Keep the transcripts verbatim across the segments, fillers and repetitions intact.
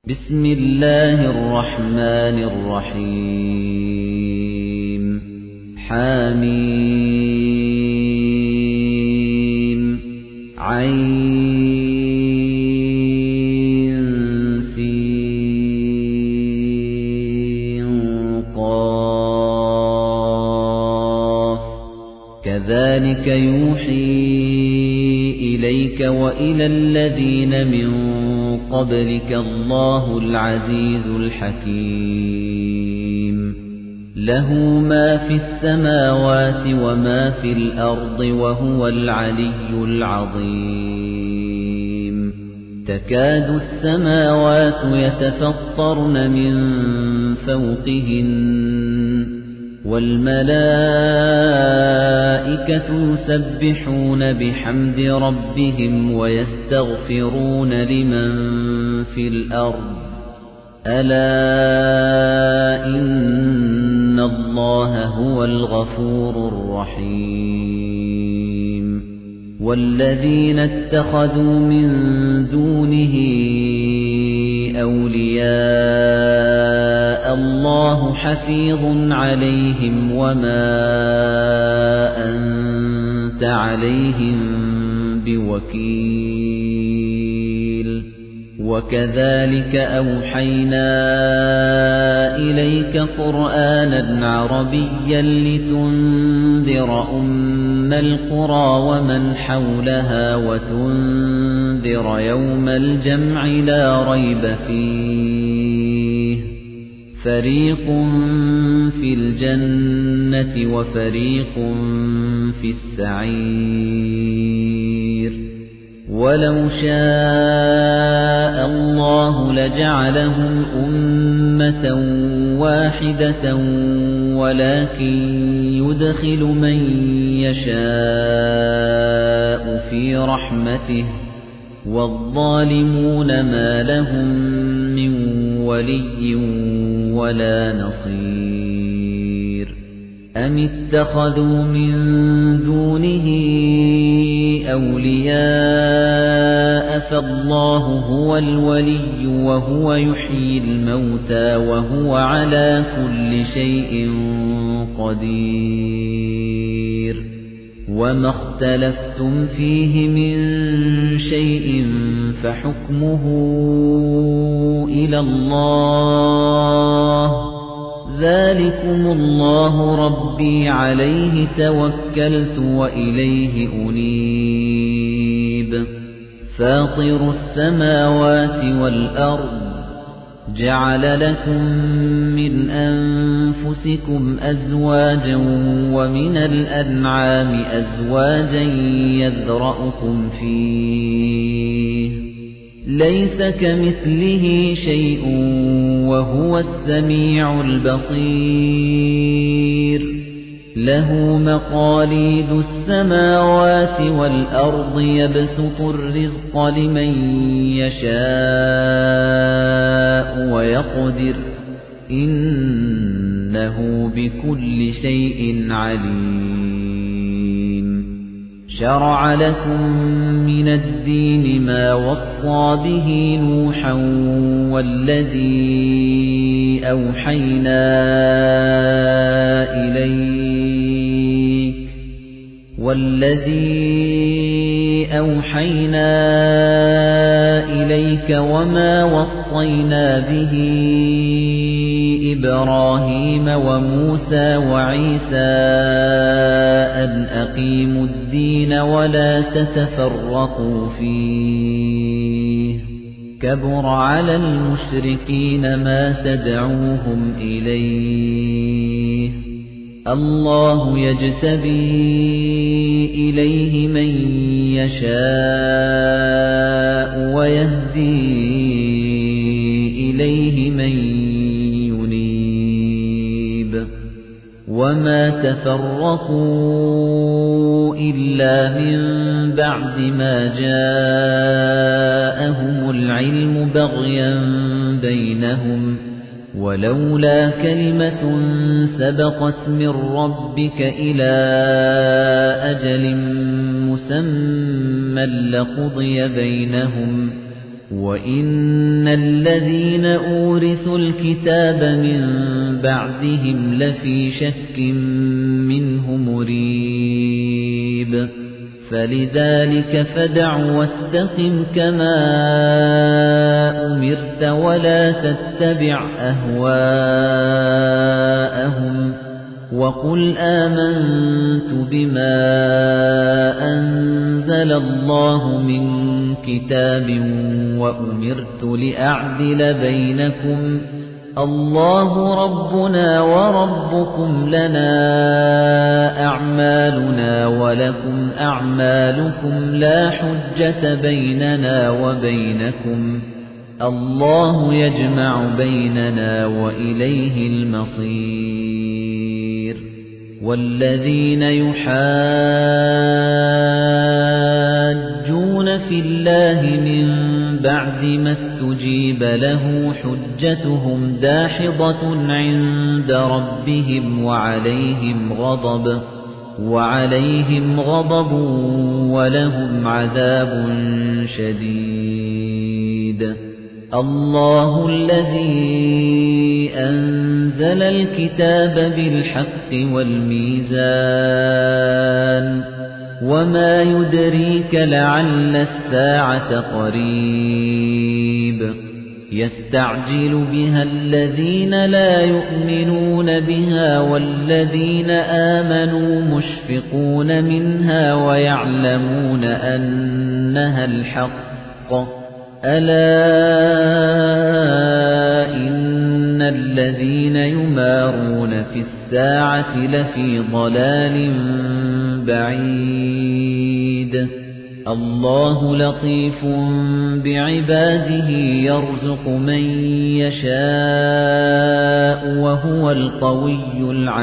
بسم الله الرحمن الرحيم حميم عين سين قاف كذلك يوحي إليك وإلى الذين من قبلك الله العزيز الحكيم له ما في السماوات وما في الأرض وهو العلي العظيم تكاد السماوات يتفطرن من فوقهن والملائكة يسبحون بحمد ربهم ويستغفرون لمن في الأرض ألا إن الله هو الغفور الرحيم والذين اتخذوا من دونه أولياء الله حفيظ عليهم وما أنت عليهم بوكيل وكذلك أوحينا إليك قرآنا عربيا لتنذر أم القرى ومن حولها وتنذر يوم الجمع لا ريب فيه فريق في الجنة وفريق في السعير ولو شاء الله لجعلهم أمة واحدة ولكن يدخل من يشاء في رحمته والظالمون ما لهم من ولي ولا نصير أم اتخذوا من دونه أولياء فالله هو الولي وهو يحيي الموتى وهو على كل شيء قدير وما اختلفتم فيه من شيء فحكمه إلى الله ذلكم الله ربي عليه توكلت وإليه أنيب فاطر السماوات والأرض جعل لكم من أنفسكم أزواجا ومن الأنعام أزواجا يذرأكم فيه ليس كمثله شيء وهو السميع البصير له مقاليد السماوات والأرض يبسط الرزق لمن يشاء ويقدر إنه بكل شيء عليم شرع لكم من الدين ما وصى به نوحا والذي أوحينا إليك والذي أوحينا إليك وما وصينا به إبراهيم وموسى وعيسى أن أقيموا الدين ولا تتفرقوا فيه كبر على المشركين ما تدعوهم إليه الله يجتبي إليه من يشاء ويهدي إليه من وما تفرقوا إلا من بعد ما جاءهم العلم بغيا بينهم ولولا كلمة سبقت من ربك إلى أجل مسمى لقضي بينهم وَإِنَّ الَّذِينَ أُورِثُوا الْكِتَابَ مِن بَعْدِهِمْ لَفِي شَكٍّ مِّنْهُ مُرِيبٍ فَلِذَلِكَ فَادْعُ وَاسْتَقِمْ كَمَا أُمِرْتَ وَلَا تَتَّبِعْ أَهْوَاءَهُمْ وَقُلْ آمَنْتُ بِمَا أَنزَلَ اللَّهُ مِنْ كِتَابٍ وَأُمِرْتُ لِأَعْدِلَ بَيْنَكُمْ اللَّهُ رَبُّنَا وَرَبُّكُمْ لَنَا أَعْمَالُنَا وَلَكُمْ أَعْمَالُكُمْ لَا حُجَّةَ بَيْنَنَا وَبَيْنَكُمْ اللَّهُ يَجْمَعُ بَيْنَنَا وَإِلَيْهِ الْمَصِيرُ وَالَّذِينَ يُحَاجُّونَ فِي اللَّهِ مِن بَعْدِ مَا اسْتُجِيبَ لَهُ حُجَّتُهُمْ دَاحِضَةٌ عِندَ رَبِّهِمْ وَعَلَيْهِمْ غَضَبٌ وَعَلَيْهِمْ غَضَبٌ وَلَهُمْ عَذَابٌ شَدِيدٌ اللَّهُ الَّذِي أَنزَلَ الْكِتَابَ بِالْحَقِّ وَالْمِيزَانَ وَمَا يُدْرِيكَ لَعَلَّ السَّاعَةَ قَرِيبٌ يَسْتَعْجِلُ بِهَا الَّذِينَ لَا يُؤْمِنُونَ بِهَا وَالَّذِينَ آمَنُوا مُشْفِقُونَ مِنْهَا وَيَعْلَمُونَ أَنَّهَا الْحَقُّ أَلَا إِنَّ الَّذِينَ يُمَارُونَ فِي السَّاعَةِ لَفِي ضَلَالٍ بَعِيدٍ اللَّهُ لَطِيفٌ بِعِبَادِهِ يَرْزُقُ مَن يَشَاءُ وَهُوَ الْقَوِيُّ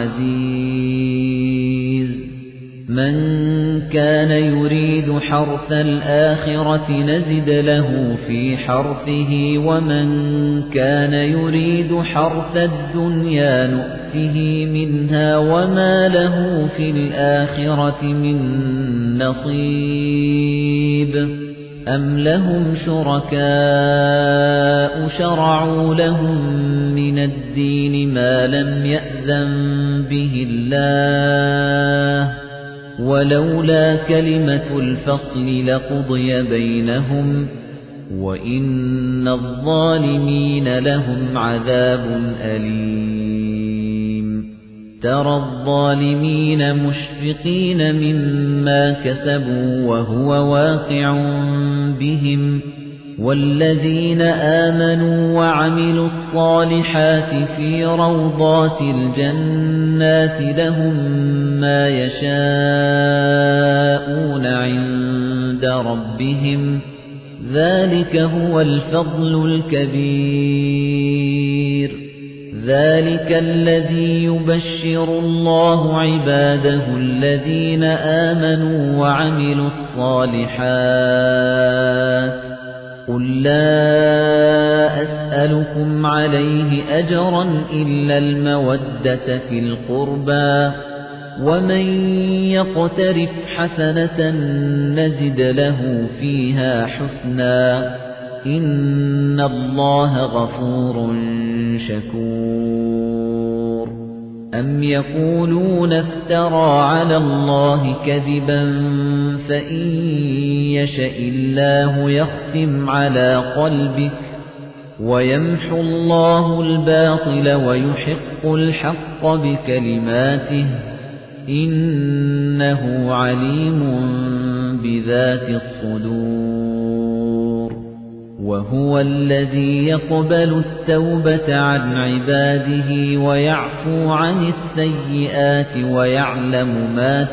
الْعَزِيزُ مَن كَانَ يُرِيدُ حَرْثَ الْآخِرَةِ نَزِدْ لَهُ فِي حَرْثِهِ وَمَن كَانَ يُرِيدُ حَرْثَ الدُّنْيَا نُؤْتِهِ مِنْهَا وَمَا لَهُ في الْآخِرَةِ مِنْ نَصِيبٍ أَمْ لَهُمْ شُرَكَاءُ شَرَعُوا لَهُم مِّنَ الدِّينِ مَا لَمْ يَأْذَن بِهِ اللَّهُ وَلَوْلَا كَلِمَةُ الْفَصْلِ لَقُضِيَ بَيْنَهُمْ وَإِنَّ الظَّالِمِينَ لَهُمْ عَذَابٌ أَلِيمٌ تَرَى الظَّالِمِينَ مُشْفِقِينَ مِمَّا كَسَبُوا وَهُوَ واقع بِهِمْ وَالَّذِينَ آمَنُوا وَعَمِلُوا الصَّالِحَاتِ فِي رَوْضَاتِ الْجَنَّاتِ لَهُم مَّا يَشَاءُونَ عِندَ رَبِّهِمْ ذَلِكَ هُوَ الْفَضْلُ الْكَبِيرُ ذَلِكَ الَّذِي يُبَشِّرُ اللَّهُ عِبَادَهُ الَّذِينَ آمَنُوا وَعَمِلُوا الصَّالِحَاتِ قُل لَّا أَسْأَلُكُمْ عَلَيْهِ أَجْرًا إِلَّا الْمَوَدَّةَ فِي الْقُرْبَى وَمَن يَقْتَرِفْ حَسَنَةً نَّزِدْ لَهُ فِيهَا حُسْنًا إِنَّ اللَّهَ غَفُورٌ شَكُورٌ أَمْ يَقُولُونَ افْتَرَىٰ عَلَى اللَّهِ كَذِبًا فَإِن يَشَإِ اللَّهُ يَخْتِمْ عَلَى قَلْبِكَ وَيَمْحُو اللَّهُ الْبَاطِلَ وَيُحِقُّ الْحَقَّ بِكَلِمَاتِهِ إِنَّهُ عَلِيمٌ بِذَاتِ الصُّدُورِ وَهُوَ الَّذِي يَقْبَلُ التَّوْبَةَ عَنْ عِبَادِهِ وَيَعْفُو عَنِ السَّيِّئَاتِ وَيَعْلَمُ مَا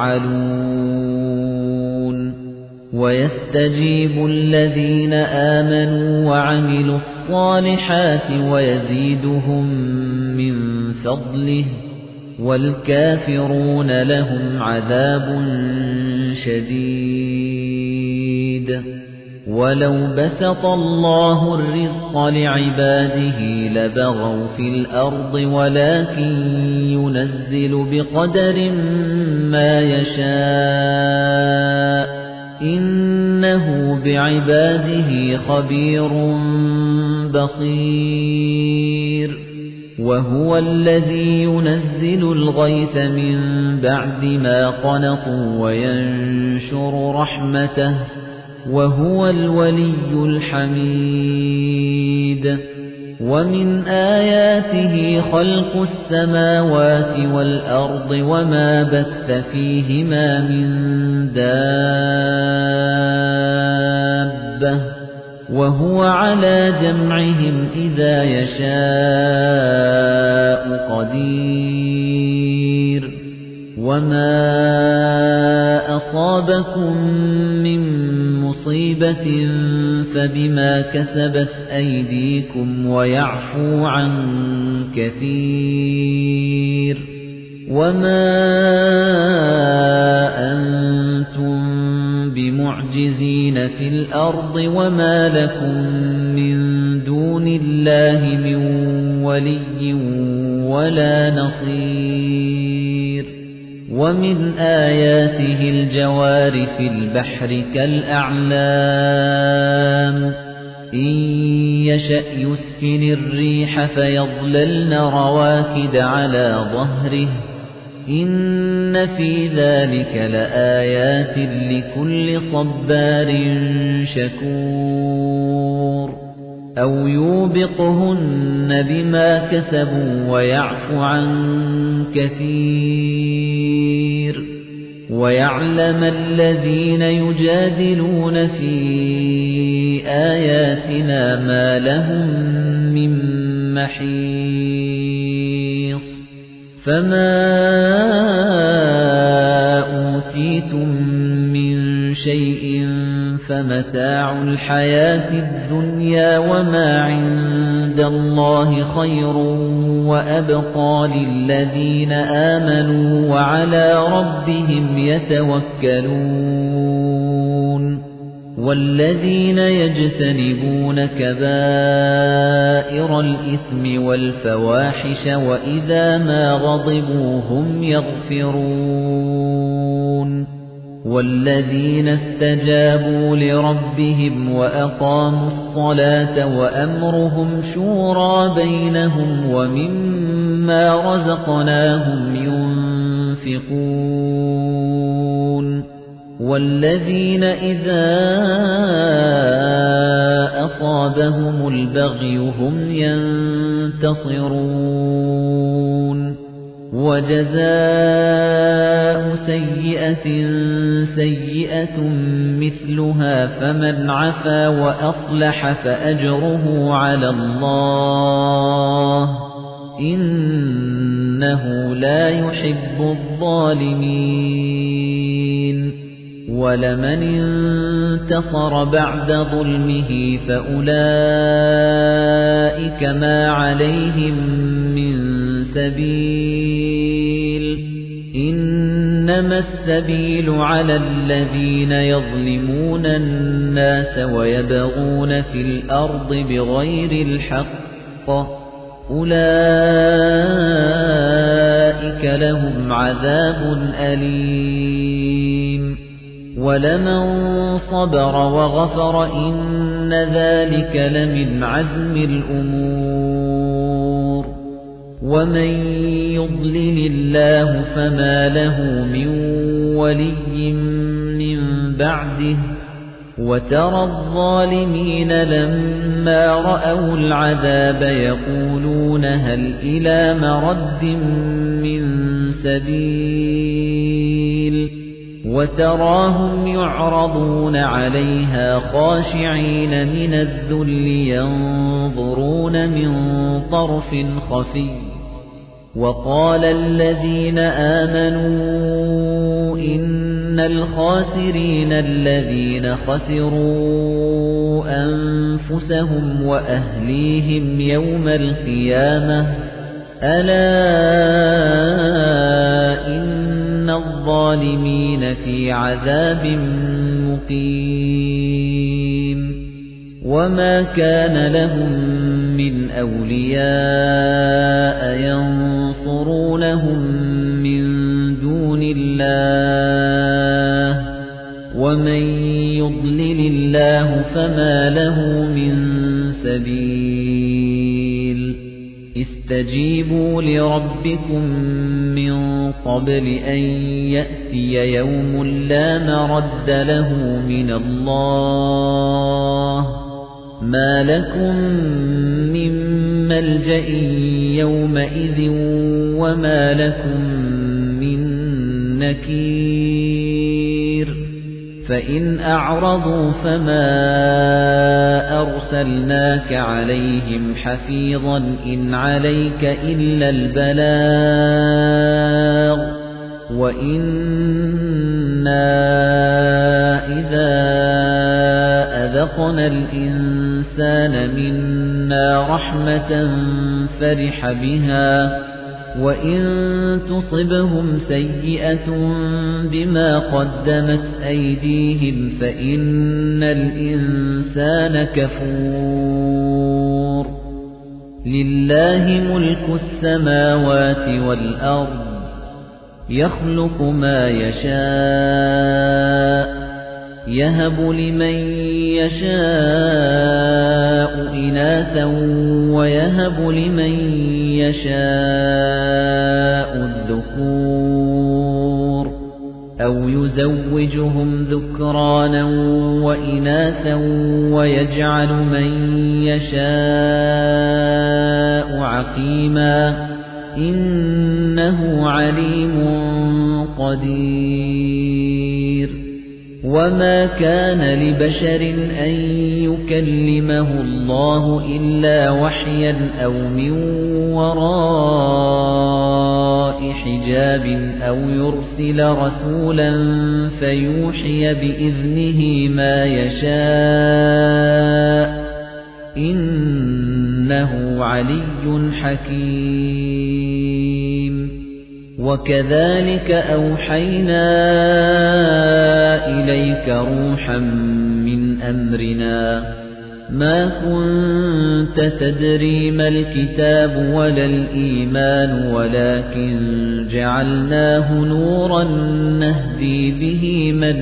تَفْعَلُونَ وَيَسْتَجِيبُ الَّذِينَ آمَنُوا وَعَمِلُوا الصَّالِحَاتِ وَيَزِيدُهُم مِّن فَضْلِهِ وَالْكَافِرُونَ لَهُمْ عَذَابٌ شَدِيدٌ وَلَوْ بَسَطَ اللَّهُ الرِّزْقَ لِعِبَادِهِ لَبَغَوْا فِي الْأَرْضِ وَلَكِن يُنَزِّلُ بِقَدَرٍ مَّا يَشَاءُ إِنَّ إِنَّهُ بِعِبَادِهِ خَبِيرٌ بَصِيرٌ وَهُوَ الَّذِي يُنَزِّلُ الْغَيْثَ مِن بَعْدِ مَا قَنَطُوا وَيَنشُرُ رَحْمَتَهُ وَهُوَ الْوَلِيُّ الْحَمِيدُ وَمِنْ آيَاتِهِ خَلْقُ السَّمَاوَاتِ وَالْأَرْضِ وَمَا بَثَّ فِيهِمَا مِن دَابَّةٍ وَهُوَ عَلَى جَمْعِهِمْ إِذَا يَشَاءُ قَدِيرٌ وَمَا أَصَابَكُم مِّن مُّصِيبَةٍ فَبِمَا كَسَبَتْ أَيْدِيكُمْ وَيَعْفُو عَن كَثِيرٍ وَمَا أَنتُم بِمُعْجِزِينَ فِي الْأَرْضِ وَمَا لَكُم مِّن دُونِ اللَّهِ مِن وَلِيٍّ وَلَا نَصِيرٍ وَمِنْ آيَاتِهِ الْجَوَارِ فِي الْبَحْرِ كَالْأَعْلَامِ إِن يَشَأْ يُسْكِنِ الرِّيحَ فَيَظْلَلْنَ رَوَاكِدَ عَلَى ظَهْرِهِ إِنَّ فِي ذَلِكَ لَآيَاتٍ لِكُلِّ صَبَّارٍ شَكُورٍ أَوْ يُوبِقْهُنَّ بِمَا كَسَبُوا وَيَعْفُ عَن كَثِيرٍ وَيَعْلَمَ الَّذِينَ يُجَادِلُونَ فِي آيَاتِنَا مَا لَهُم مِّن مَّحِيصٍ فَمَا أُوتِيتُم مِّن شَيْءٍ فَمَتَاعُ الْحَيَاةِ الدُّنْيَا وَمَا عِندَ اللَّهِ خَيْرٌ وَأَبْقَىٰ لِلَّذِينَ آمَنُوا وَعَلَىٰ رَبِّهِمْ يَتَوَكَّلُونَ وَالَّذِينَ يَجْتَنِبُونَ كَبَائِرَ الْإِثْمِ وَالْفَوَاحِشَ وَإِذَا مَا غَضِبُوا هُمْ يَغْفِرُونَ وَالَّذِينَ اسْتَجَابُوا لِرَبِّهِمْ وَأَقَامُوا الصَّلَاةَ وَأَمْرُهُمْ شُورَىٰ بَيْنَهُمْ وَمِمَّا رَزَقْنَاهُمْ يُنفِقُونَ وَالَّذِينَ إِذَا أَصَابَهُمُ الْبَغْيُ هُمْ يَنتَصِرُونَ وَجَزَاءُ سَيِّئَةٍ سَيِّئَةٌ مِثْلُهَا فَمَنْ عَفَا وَأَصْلَحَ فَأَجْرُهُ عَلَى اللَّهِ إِنَّهُ لَا يُحِبُّ الظَّالِمِينَ وَلَمَنِ انتَصَرَ بَعْدَ ظُلْمِهِ فَأُولَئِكَ مَا عَلَيْهِم مِّن سَبِيلٍ إِنَّمَا السَّبِيلُ عَلَى الَّذِينَ يَظْلِمُونَ النَّاسَ وَيَبْغُونَ فِي الْأَرْضِ بِغَيْرِ الْحَقِّ أُولَئِكَ لَهُمْ عَذَابٌ أَلِيمٌ وَلَمَن صَبَرَ وَغَفَرَ إِنَّ ذَلِكَ لَمِنْ عَزْمِ الْأُمُورِ وَمَن يُضْلِلِ اللَّهُ فَمَا لَهُ مِن وَلِيٍّ مِّن بَعْدِهِ وَتَرَى الظَّالِمِينَ لَمَّا رَأَوُا الْعَذَابَ يَقُولُونَ هَلْ إِلَىٰ مَرَدٍّ مِّن سَبِيلٍ وَتَرَاهُمْ يُعْرَضُونَ عَلَيْهَا خَاشِعِينَ مِنَ الذُّلِّ يَنظُرُونَ مِن طَرْفٍ خَفِيٍّ وَقَالَ الَّذِينَ آمَنُوا إِنَّ الْخَاسِرِينَ الَّذِينَ خَسِرُوا أَنفُسَهُمْ وَأَهْلِيهِمْ يَوْمَ الْقِيَامَةِ أَلَا إِنَّ الظَّالِمِينَ فِي عَذَابٍ مُقِيمٍ وَمَا كَانَ لَهُم مِّنْ أَوْلِيَاءَ يَنصُرُونَهُم مِّن دُونِ اللَّهِ وَمَن يُضْلِلِ اللَّهُ فَمَا لَهُ مِن سَبِيلٍ اسْتَجِيبُوا لِرَبِّكُم مِّن قَبْلِ أَن يَأْتِيَ يَوْمٌ لَّا مَرَدَّ لَهُ مِنَ اللَّهِ مَا لَكُم مِّن مَّلْجَإٍ يَوْمَئِذٍ وَمَا لَكُم مِّن نَّكِيرٍ فَإِنْ أَعْرَضُوا فَمَا أَرْسَلْنَاكَ عَلَيْهِمْ حَفِيظًا إِنْ عَلَيْكَ إِلَّا الْبَلَاغُ وَإِنَّا إِذَا أَذَقْنَا الْإِنسَانَ مِنَّا رَحْمَةً فَرِحَ بِهَا وَإِن تُصِبْهُمْ سَيِّئَةٌ بِمَا قَدَّمَتْ أَيْدِيهِمْ فَإِنَّ الْإِنسَانَ كَفُورٌ لِلَّهِ مُلْكُ السَّمَاوَاتِ وَالْأَرْضِ يَخْلُقُ مَا يَشَاءُ يَهَبُ لِمَن يَشَاءُ إِنَاثًا وَيَهَبُ لِمَن يَشَاءُ الذُّكُورَ أَوْ يُزَوِّجُهُمْ ذُكْرَانًا وَإِنَاثًا وَيَجْعَلُ مَن يَشَاءُ عَقِيمًا إِنَّهُ عَلِيمٌ قَدِيرٌ وَمَا كَانَ لِبَشَرٍ أَن يُكَلِّمَهُ اللَّهُ إِلَّا وَحْيًا أَوْ مِن وَرَاءِ حِجَابٍ أَوْ يُرْسِلَ رَسُولًا فَيُوحِيَ بِإِذْنِهِ مَا يَشَاءُ إِنَّهُ عَلِيٌّ حَكِيمٌ وَكَذَلِكَ أَوْحَيْنَا إِلَيْكَ رُوحًا مِنْ أَمْرِنَا مَا كُنْتَ تَدْرِي مَا الْكِتَابُ وَلَا الْإِيمَانُ وَلَكِنْ جَعَلْنَاهُ نُورًا نَهْدِي بِهِ مَن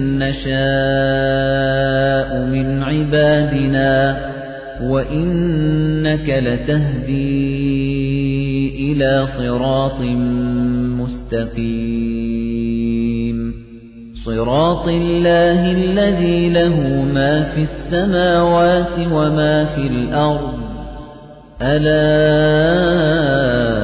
نَّشَاءُ مِنْ عِبَادِنَا وَإِنَّكَ لَتَهْدِي إِلَى صِرَاطٍ مُسْتَقِيمٍ صِرَاطِ اللَّهِ الَّذِي لَهُ مَا فِي السَّمَاوَاتِ وَمَا فِي الْأَرْضِ أَلَا